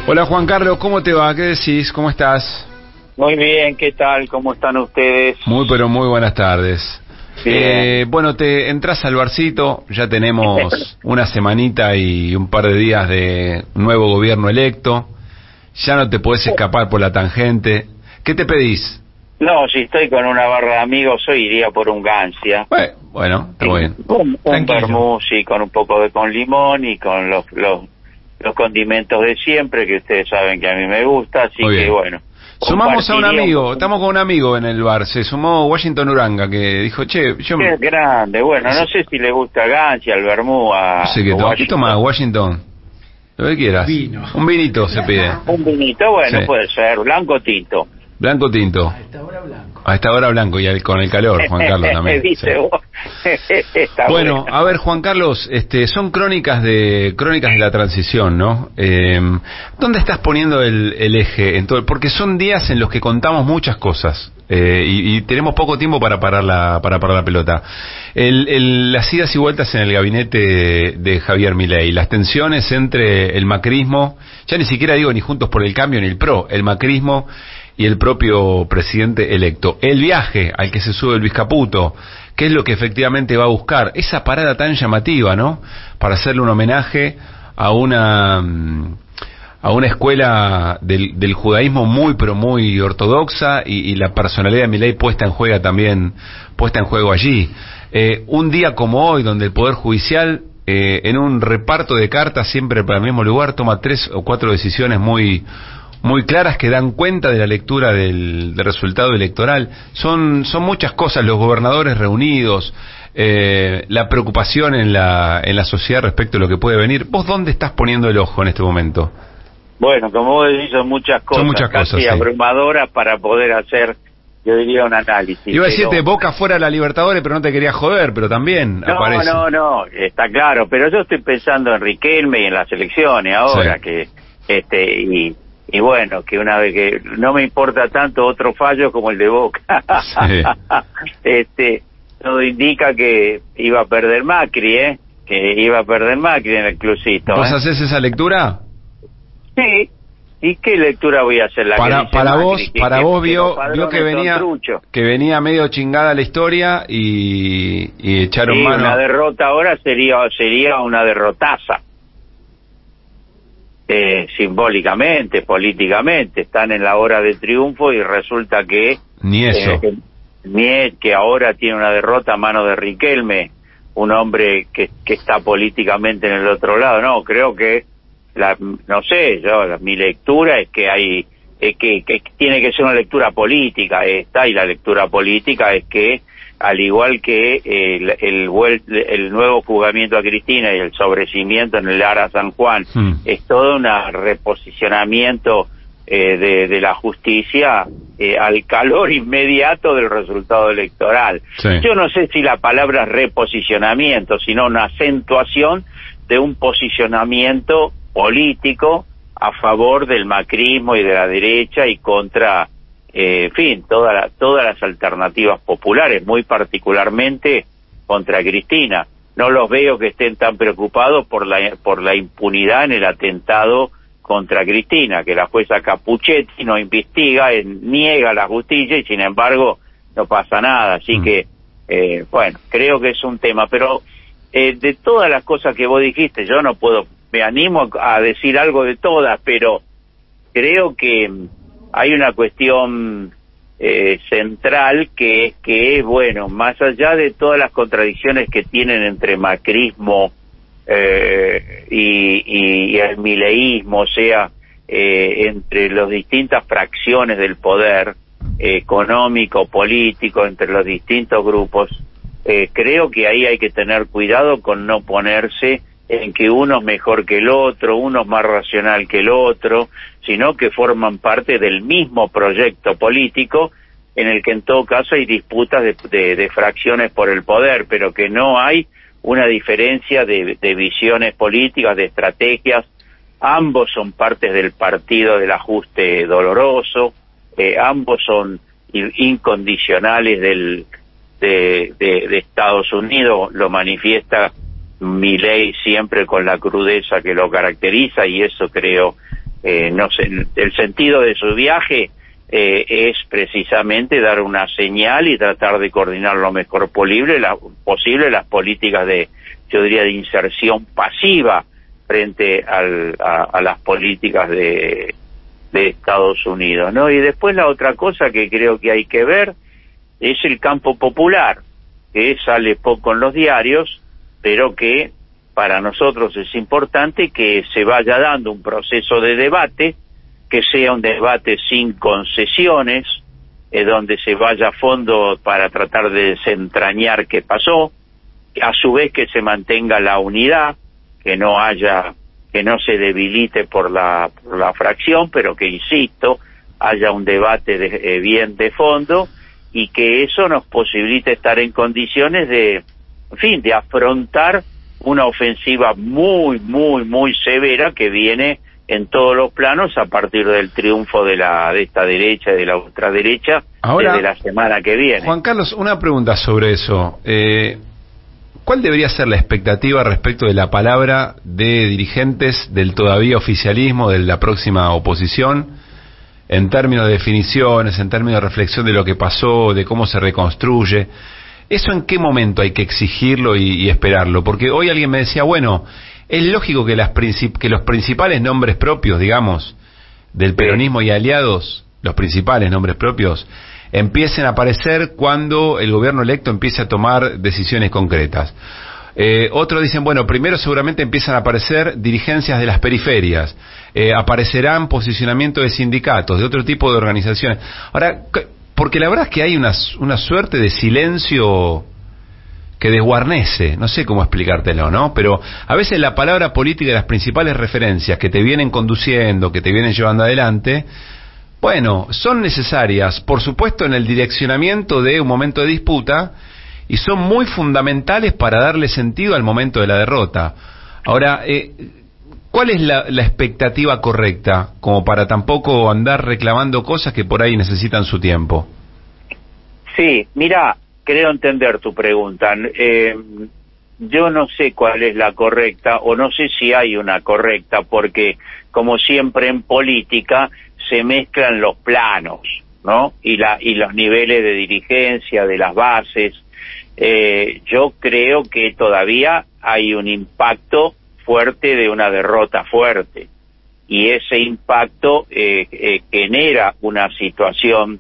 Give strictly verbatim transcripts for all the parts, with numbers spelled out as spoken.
Hola Juan Carlos, ¿cómo te va? ¿Qué decís? ¿Cómo estás? Muy bien, ¿qué tal? ¿Cómo están ustedes? Muy, pero muy buenas tardes. Eh, bueno, te entras al barcito, ya tenemos una semanita y un par de días de nuevo gobierno electo, ya no te podés escapar por la tangente. ¿Qué te pedís? No, si estoy con una barra de amigos, hoy iría por un Gancia. Bueno, bueno, está sí, bien. Un, un vermouth, sí, con un poco de con limón y con los, los los condimentos de siempre, que ustedes saben que a mí me gusta, así Muy que bien. bueno. Sumamos a un amigo, un... estamos con un amigo en el bar, se sumó Washington Uranga, que dijo, che, yo... Qué grande, bueno, no sé si le gusta Gancia, el vermouth a... No sé qué toma, ¿qué toma Washington? Lo que quieras. Vino. Un vinito se pide. Un vinito, bueno, sí. Puede ser, blanco o tinto. Blanco o tinto. A esta hora blanco. A esta hora blanco y el, con el calor, Juan Carlos también. Sí. Bueno, a ver, Juan Carlos, este, son crónicas de crónicas de la transición, ¿no? Eh, ¿Dónde estás poniendo el, el eje en todo? Porque son días en los que contamos muchas cosas eh, y, y tenemos poco tiempo para parar la para parar la pelota. El, el, las idas y vueltas en el gabinete de, de Javier Milei, las tensiones entre el macrismo, ya ni siquiera digo ni Juntos por el Cambio ni el PRO, el macrismo y el propio presidente electo. El viaje al que se sube Luis Caputo, ¿qué es lo que efectivamente va a buscar? Esa parada tan llamativa, ¿no? Para hacerle un homenaje a una a una escuela del, del judaísmo muy pero muy ortodoxa y, y la personalidad de Milei puesta en juego también, puesta en juego allí. Eh, un día como hoy, donde el Poder Judicial, eh, en un reparto de cartas siempre para el mismo lugar, toma tres o cuatro decisiones muy muy claras que dan cuenta de la lectura del, del resultado electoral. Son son muchas cosas, los gobernadores reunidos, eh, la preocupación en la en la sociedad respecto a lo que puede venir. ¿Vos dónde estás poniendo el ojo en este momento? Bueno, como vos decís, son muchas cosas, son muchas casi cosas, sí. abrumadoras para poder hacer, yo diría, un análisis. Iba a decirte pero... Boca fuera de la Libertadores, pero no te quería joder, pero también no, aparece. No, no, no, está claro, pero yo estoy pensando en Riquelme y en las elecciones ahora, sí. que este y Y bueno, que una vez que no me importa tanto otro fallo como el de Boca. Sí. este, todo indica que iba a perder Macri, ¿eh? Que iba a perder Macri en el clubcito. ¿Vos ¿eh? hacés esa lectura? Sí. ¿Y qué lectura voy a hacer? La para que para Macri, vos, que, para que, vos que vio vio que venía que venía medio chingada la historia y, y echaron sí, mano. Una derrota ahora sería sería una derrotaza. Eh, simbólicamente, políticamente, están en la hora de triunfo y resulta que ni eso eh, ni que ahora tiene una derrota a mano de Riquelme, un hombre que, que está políticamente en el otro lado. No, creo que la, no sé, yo la, mi lectura es que hay es que, que tiene que ser una lectura política esta, y la lectura política es que al igual que el, el, el nuevo juzgamiento a Cristina y el sobrecimiento en el Ara San Juan, mm. es todo un reposicionamiento eh, de, de la justicia eh, al calor inmediato del resultado electoral. Sí. Yo no sé si la palabra es reposicionamiento, sino una acentuación de un posicionamiento político a favor del macrismo y de la derecha y contra... Eh, en fin, toda la, todas las alternativas populares, muy particularmente contra Cristina. No los veo que estén tan preocupados por la por la impunidad en el atentado contra Cristina, que la jueza Capuchetti no investiga, eh, niega la justicia y sin embargo no pasa nada. Así mm. que, eh, bueno, creo que es un tema. Pero eh, de todas las cosas que vos dijiste, yo no puedo, me animo a decir algo de todas, pero creo que hay una cuestión eh, central que, que es, bueno, más allá de todas las contradicciones que tienen entre macrismo eh, y, y, y el mileísmo, o sea, eh, entre las distintas fracciones del poder eh, económico, político, entre los distintos grupos, eh, creo que ahí hay que tener cuidado con no ponerse en que uno es mejor que el otro, uno es más racional que el otro, sino que forman parte del mismo proyecto político en el que en todo caso hay disputas de, de, de fracciones por el poder, pero que no hay una diferencia de, de visiones políticas, de estrategias. Ambos son partes del partido del ajuste doloroso, eh, ambos son incondicionales del, de, de, de Estados Unidos, lo manifiesta Milei siempre con la crudeza que lo caracteriza, y eso creo eh, no sé, el sentido de su viaje eh, es precisamente dar una señal y tratar de coordinar lo mejor posible, la, posible las políticas de, yo diría, de inserción pasiva frente al, a, a las políticas de, de Estados Unidos, ¿no? Y después la otra cosa que creo que hay que ver es el campo popular, que sale poco en los diarios, pero que para nosotros es importante que se vaya dando un proceso de debate, que sea un debate sin concesiones, eh, donde se vaya a fondo para tratar de desentrañar qué pasó, a su vez que se mantenga la unidad, que no haya, que no se debilite por la, por la fracción, pero que, insisto, haya un debate de, eh, bien de fondo, y que eso nos posibilite estar en condiciones de, en fin, de afrontar una ofensiva muy, muy, muy severa que viene en todos los planos a partir del triunfo de la de esta derecha y de la ultraderecha Ahora, desde la semana que viene. Juan Carlos, una pregunta sobre eso. Eh, ¿Cuál debería ser la expectativa respecto de la palabra de dirigentes del todavía oficialismo, de la próxima oposición, en términos de definiciones, en términos de reflexión de lo que pasó, de cómo se reconstruye? ¿Eso en qué momento hay que exigirlo y, y esperarlo? Porque hoy alguien me decía, bueno, es lógico que, las princip- que los principales nombres propios, digamos, del peronismo y aliados, los principales nombres propios, empiecen a aparecer cuando el gobierno electo empiece a tomar decisiones concretas. Eh, otros dicen, bueno, primero seguramente empiezan a aparecer dirigencias de las periferias, eh, aparecerán posicionamientos de sindicatos, de otro tipo de organizaciones. Ahora, porque la verdad es que hay una, una suerte de silencio que desguarnece, no sé cómo explicártelo, ¿no? Pero a veces la palabra política y las principales referencias que te vienen conduciendo, que te vienen llevando adelante, bueno, son necesarias, por supuesto, en el direccionamiento de un momento de disputa, y son muy fundamentales para darle sentido al momento de la derrota. Ahora, eh, ¿cuál es la, la expectativa correcta, como para tampoco andar reclamando cosas que por ahí necesitan su tiempo? Sí, mira, creo entender tu pregunta. Eh, yo no sé cuál es la correcta, o no sé si hay una correcta, porque, como siempre en política, se mezclan los planos, ¿no? Y, la, y los niveles de dirigencia, de las bases. Eh, yo creo que todavía hay un impacto fuerte de una derrota fuerte, y ese impacto eh, eh, genera una situación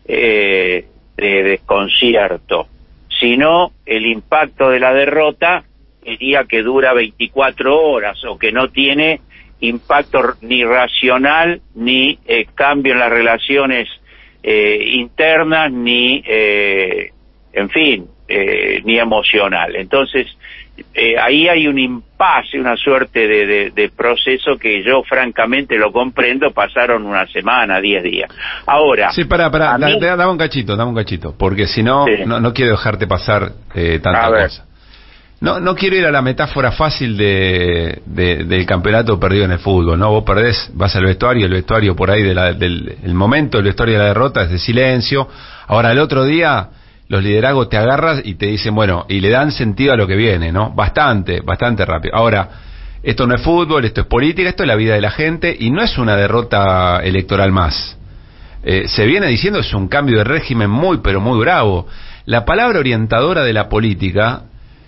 eh, de desconcierto. Si no, el impacto de la derrota diría que dura veinticuatro horas, o que no tiene impacto ni racional, ni eh, cambio en las relaciones eh, internas, ni, eh, en fin, eh, ni emocional. Entonces, eh, ahí hay un impasse, una suerte de, de, de proceso que yo francamente lo comprendo. Pasaron una semana, diez días. Ahora... Sí, pará, pará, da, mí... dame un cachito, dame un cachito, porque si no, sí. no, no quiero dejarte pasar eh, tanta cosa. No, no quiero ir a la metáfora fácil de, de del campeonato perdido en el fútbol, ¿no? Vos perdés, vas al vestuario, el vestuario por ahí de la, del el momento, el vestuario de la derrota es de silencio. Ahora, el otro día, los liderazgos te agarras y te dicen, bueno, y le dan sentido a lo que viene, ¿no? Bastante, bastante rápido. Ahora, esto no es fútbol, esto es política, esto es la vida de la gente, y no es una derrota electoral más. Eh, se viene diciendo, es un cambio de régimen muy, pero muy bravo. La palabra orientadora de la política,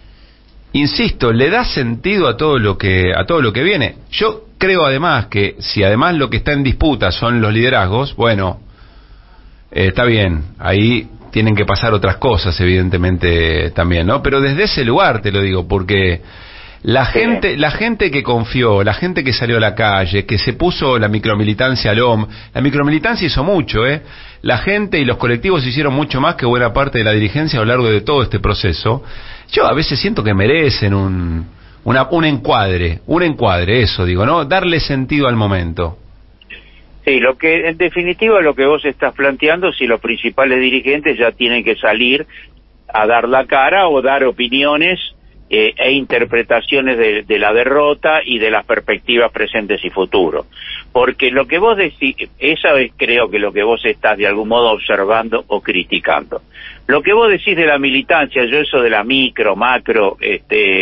insisto, le da sentido a todo lo que a todo lo que viene. Yo creo además que si además lo que está en disputa son los liderazgos, bueno, eh, está bien, ahí tienen que pasar otras cosas evidentemente también, ¿no? Pero desde ese lugar te lo digo, porque la gente la gente que confió, la gente que salió a la calle, que se puso la micromilitancia al hombro, la micromilitancia hizo mucho, ¿eh? La gente y los colectivos hicieron mucho más que buena parte de la dirigencia a lo largo de todo este proceso. Yo a veces siento que merecen un una, un encuadre, un encuadre, eso digo, ¿no? Darle sentido al momento. Sí, lo que en definitiva lo que vos estás planteando, si los principales dirigentes ya tienen que salir a dar la cara o dar opiniones eh, e interpretaciones de, de la derrota y de las perspectivas presentes y futuros. Porque lo que vos decís, esa es creo que lo que vos estás de algún modo observando o criticando. Lo que vos decís de la militancia, yo eso de la micro, macro, este,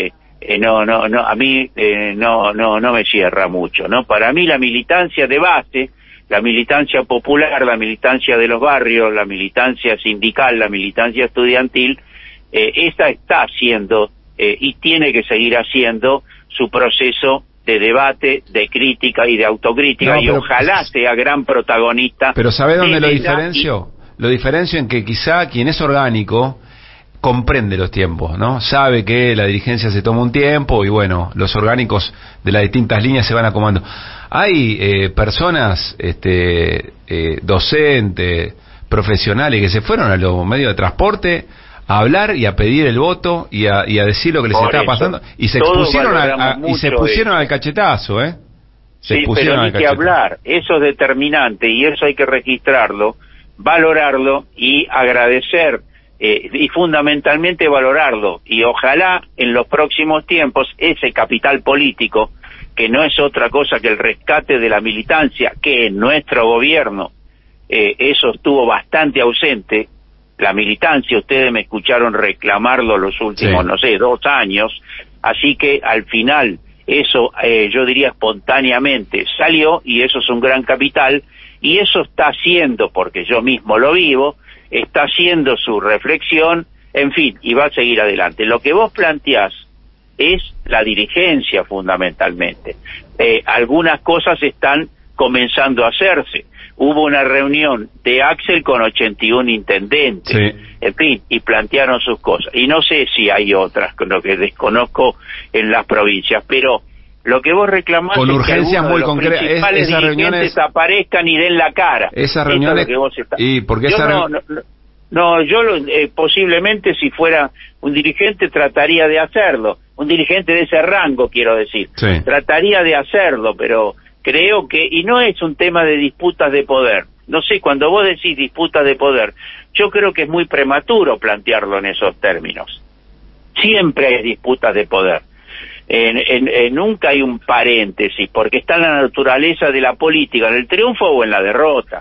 eh, no, no, no, a mí eh, no, no, no me cierra mucho, ¿no? Para mí la militancia de base, la militancia popular, la militancia de los barrios, la militancia sindical, la militancia estudiantil, eh, esa está haciendo eh, y tiene que seguir haciendo su proceso de debate, de crítica y de autocrítica, no, y ojalá sea gran protagonista. Pero ¿sabe dónde lo diferencio? Y... Lo diferencio en que quizá quien es orgánico comprende los tiempos, ¿no? Sabe que la dirigencia se toma un tiempo y bueno, los orgánicos de las distintas líneas se van acomodando. Hay eh, personas, este, eh, docentes, profesionales que se fueron a los medios de transporte a hablar y a pedir el voto y a, y a decir lo que les estaba pasando y se expusieron a, a, y se pusieron al cachetazo, ¿eh? Se sí, pero hay que hablar, eso es determinante y eso hay que registrarlo, valorarlo y agradecer eh, y fundamentalmente valorarlo y ojalá en los próximos tiempos ese capital político que no es otra cosa que el rescate de la militancia que en nuestro gobierno eh, eso estuvo bastante ausente. La militancia, ustedes me escucharon reclamarlo los últimos, sí. no sé, dos años, así que al final eso, eh, yo diría espontáneamente, salió y eso es un gran capital y eso está haciendo, porque yo mismo lo vivo, está haciendo su reflexión, en fin, y va a seguir adelante. Lo que vos planteás es la dirigencia fundamentalmente. Eh, algunas cosas están comenzando a hacerse. Hubo una reunión de Axel con ochenta y uno intendentes, sí. en fin, y plantearon sus cosas. Y no sé si hay otras, con lo que desconozco en las provincias, pero lo que vos reclamás con es urgencias que algunos muy de los concretas, principales es, esas dirigentes reuniones aparezcan y den la cara. Esas reuniones, es lo que vos está... y porque yo esa no, no, no, yo lo, eh, posiblemente si fuera un dirigente trataría de hacerlo, un dirigente de ese rango quiero decir, sí. trataría de hacerlo, pero creo que, y no es un tema de disputas de poder, no sé, cuando vos decís disputas de poder, yo creo que es muy prematuro plantearlo en esos términos. Siempre hay disputas de poder. En, en, en, nunca hay un paréntesis, porque está en la naturaleza de la política, en el triunfo o en la derrota.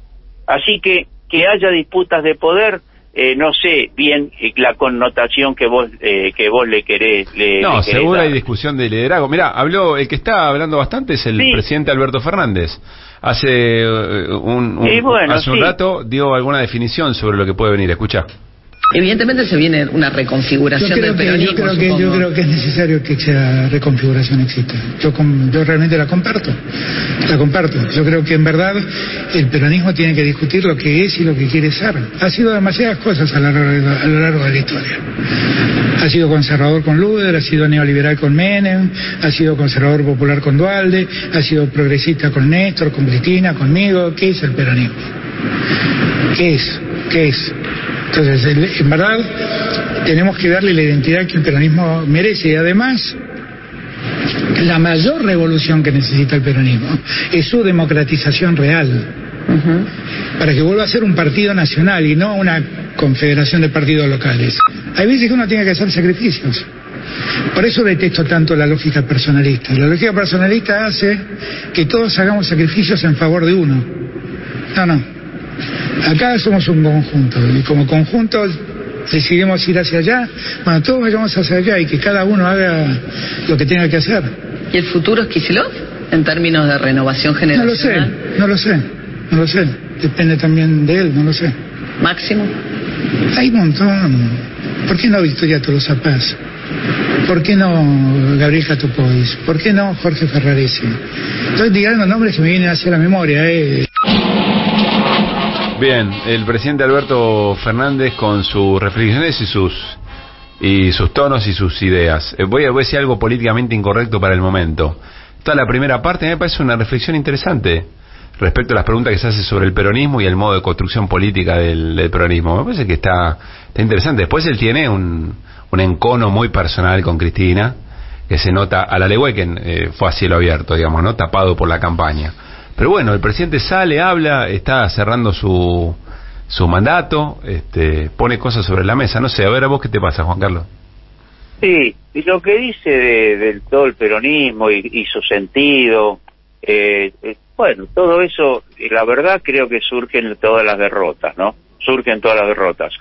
Así que, que haya disputas de poder, eh, no sé bien eh, la connotación que vos eh, que vos le querés le, no, le querés seguro dar. Hay discusión de liderazgo. Mirá, habló, el que está hablando bastante es el sí. presidente Alberto Fernández. Hace un, un, bueno, hace un sí. rato dio alguna definición sobre lo que puede venir. Escucha. Evidentemente se viene una reconfiguración del peronismo. Yo creo, que, yo creo que es necesario que esa reconfiguración exista. Yo, yo realmente la comparto. La comparto. Yo creo que en verdad el peronismo tiene que discutir lo que es y lo que quiere ser. Ha sido demasiadas cosas a lo largo, a lo largo de la historia. Ha sido conservador con Luder, ha sido neoliberal con Menem, ha sido conservador popular con Duhalde, ha sido progresista con Néstor, con Cristina, conmigo. ¿Qué es el peronismo? ¿Qué es? ¿Qué es? Entonces, en verdad, tenemos que darle la identidad que el peronismo merece y además, la mayor revolución que necesita el peronismo es su democratización real. Uh-huh. Para que vuelva a ser un partido nacional y no una confederación de partidos locales. Hay veces que uno tiene que hacer sacrificios. Por eso detesto tanto la lógica personalista. La lógica personalista hace que todos hagamos sacrificios en favor de uno. No, no. Acá somos un conjunto y como conjunto decidimos ir hacia allá, bueno, todos vayamos hacia allá y que cada uno haga lo que tenga que hacer. ¿Y el futuro es Kicillof en términos de renovación generacional? No lo sé, no lo sé, no lo sé, depende también de él, no lo sé. ¿Máximo? Hay un montón. ¿Por qué no Victoria Tolosa Paz? ¿Por qué no Gabriel Jatopois? ¿Por qué no Jorge Ferraresi? Estoy tirando nombres que me vienen hacia la memoria, eh. Bien, el presidente Alberto Fernández con sus reflexiones y sus y sus tonos y sus ideas. Eh, voy, a, voy a decir algo políticamente incorrecto para el momento. Toda la primera parte me parece una reflexión interesante respecto a las preguntas que se hace sobre el peronismo y el modo de construcción política del, del peronismo. Me parece que está, está interesante. Después él tiene un, un encono muy personal con Cristina, que se nota a la legua que eh, fue a cielo abierto, digamos, ¿no? Tapado por la campaña. Pero bueno, el presidente sale, habla, está cerrando su su mandato, este, pone cosas sobre la mesa. No sé, a ver, ¿a vos qué te pasa, Juan Carlos? Sí, y lo que dice de, de todo el peronismo y, y su sentido, eh, eh, bueno, todo eso, la verdad creo que surge en todas las derrotas, ¿no? Surgen todas las derrotas.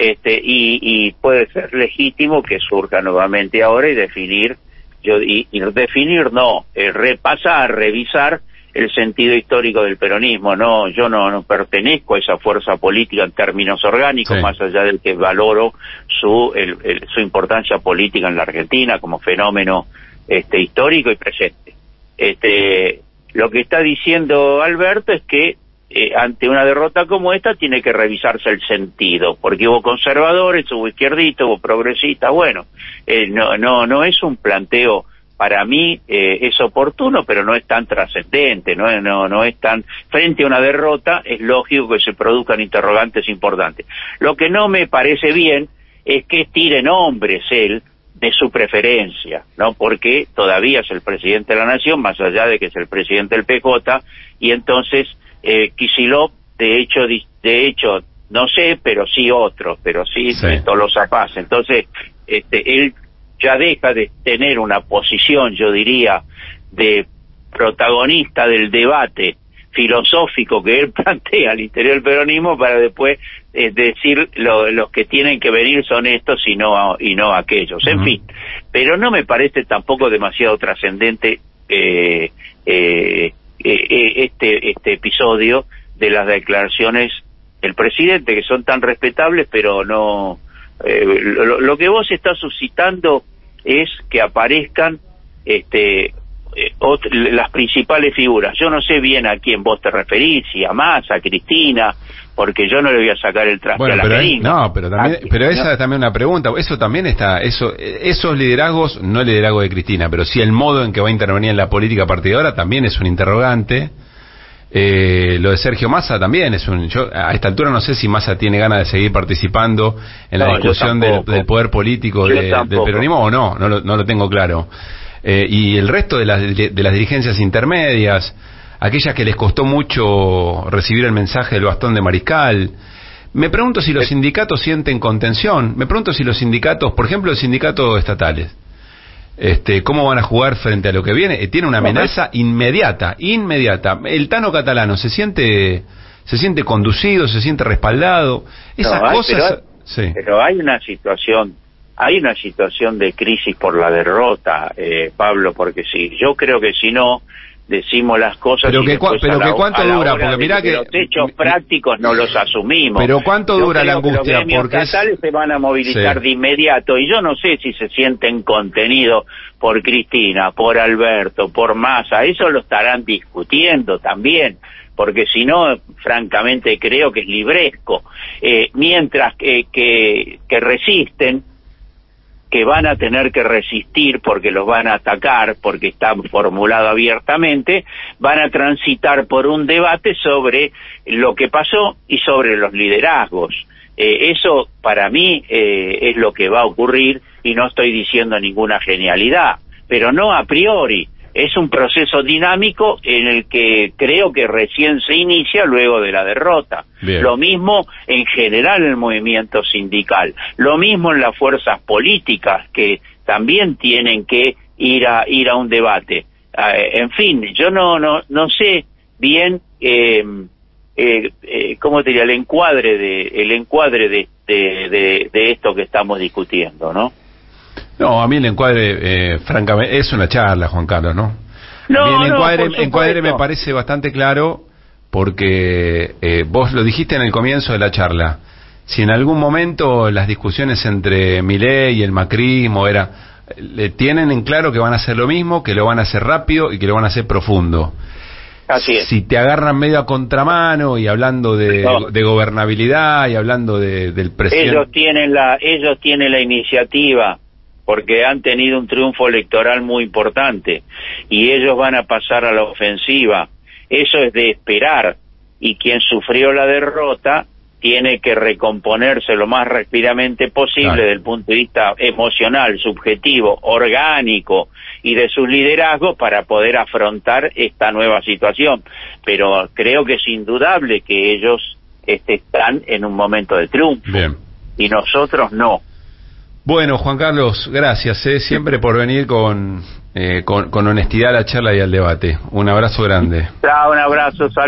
este y, y puede ser legítimo que surja nuevamente ahora y definir, yo y, y definir no, eh, repasar, revisar el sentido histórico del peronismo. No, yo no, no pertenezco a esa fuerza política en términos orgánicos, sí. Más allá del que valoro su el, el, su importancia política en la Argentina como fenómeno este histórico y presente. Este, lo que está diciendo Alberto es que eh, ante una derrota como esta tiene que revisarse el sentido, porque hubo conservadores, hubo izquierdistas, hubo progresistas. Bueno, eh, no, no, no es un planteo. Para mí eh, es oportuno, pero no es tan trascendente, no, no, no es tan... Frente a una derrota es lógico que se produzcan interrogantes importantes. Lo que no me parece bien es que tire nombres él de su preferencia, ¿no? Porque todavía es el presidente de la Nación, más allá de que es el presidente del P J, y entonces eh, Kicillof, de hecho, de hecho, no sé, pero sí otro, pero sí, sí. Tolosa Paz. Entonces, este, él ya deja de tener una posición, yo diría, de protagonista del debate filosófico que él plantea al interior del peronismo para después eh, decir lo, los que tienen que venir son estos y no y no aquellos. En uh-huh. fin, pero no me parece tampoco demasiado trascendente eh, eh, eh, este este episodio de las declaraciones del presidente, que son tan respetables, pero no... Eh, lo, lo que vos estás suscitando es que aparezcan este eh, ot- las principales figuras. Yo no sé bien a quién vos te referís, si a Massa, a Cristina, porque yo no le voy a sacar el traste bueno, a la pero menina. No, pero también, Aquí, pero esa ¿no? es también una pregunta. Eso también está, eso, esos liderazgos, no el liderazgo de Cristina, pero sí el modo en que va a intervenir en la política a partir de ahora también es un interrogante. Eh, lo de Sergio Massa también es un... Yo a esta altura no sé si Massa tiene ganas de seguir participando en la no, discusión del, del poder político de, del peronismo o no, no lo, no lo tengo claro. Eh, y el resto de las, de las dirigencias intermedias, aquellas que les costó mucho recibir el mensaje del bastón de Mariscal. Me pregunto si los sindicatos sienten contención, me pregunto si los sindicatos, por ejemplo, los sindicatos estatales, Este, ¿cómo van a jugar frente a lo que viene? Eh, tiene una amenaza inmediata, inmediata. El Tano Catalano se siente, se siente conducido, se siente respaldado. Esas no, hay, cosas. Pero, sí. pero hay una situación, hay una situación de crisis por la derrota, eh, Pablo, porque si yo creo que si no decimos las cosas, pero que, cua, pero la, que cuánto dura, porque mirá que, que los hechos mi, prácticos no los asumimos. Pero cuánto yo dura la angustia, que los porque estatales es... se van a movilizar sí. de inmediato, y yo no sé si se sienten contenidos por Cristina, por Alberto, por Massa. Eso lo estarán discutiendo también, porque si no, francamente creo que es libresco. Eh, mientras que, que, que resisten, que van a tener que resistir porque los van a atacar, porque está formulado abiertamente, van a transitar por un debate sobre lo que pasó y sobre los liderazgos. Eh, eso para mí eh, es lo que va a ocurrir, y no estoy diciendo ninguna genialidad, pero no a priori. Es un proceso dinámico en el que creo que recién se inicia luego de la derrota. Bien. Lo mismo en general en el movimiento sindical, lo mismo en las fuerzas políticas, que también tienen que ir a ir a un debate. Eh, en fin, yo no no no sé bien eh, eh, eh, cómo te diría el encuadre de el encuadre de de, de de esto que estamos discutiendo, ¿no? No, a mí el encuadre, eh, francamente, es una charla, Juan Carlos, ¿no? No, a mí el encuadre, no, encuadre me parece bastante claro, porque eh, vos lo dijiste en el comienzo de la charla. Si en algún momento las discusiones entre Milei y el macrismo era, le tienen en claro que van a hacer lo mismo, que lo van a hacer rápido y que lo van a hacer profundo. Así es. Si te agarran medio a contramano y hablando de, no. de gobernabilidad y hablando de, del presidente... Ellos tienen la, ellos tienen la iniciativa, porque han tenido un triunfo electoral muy importante, y ellos van a pasar a la ofensiva. Eso es de esperar, y quien sufrió la derrota tiene que recomponerse lo más rápidamente posible, claro, desde el punto de vista emocional, subjetivo, orgánico y de sus liderazgos, para poder afrontar esta nueva situación. Pero creo que es indudable que ellos este, están en un momento de triunfo. Bien. Y nosotros no. Bueno, Juan Carlos, gracias eh, siempre por venir con, eh, con, con honestidad a la charla y al debate. Un abrazo grande. Un abrazo, saludos.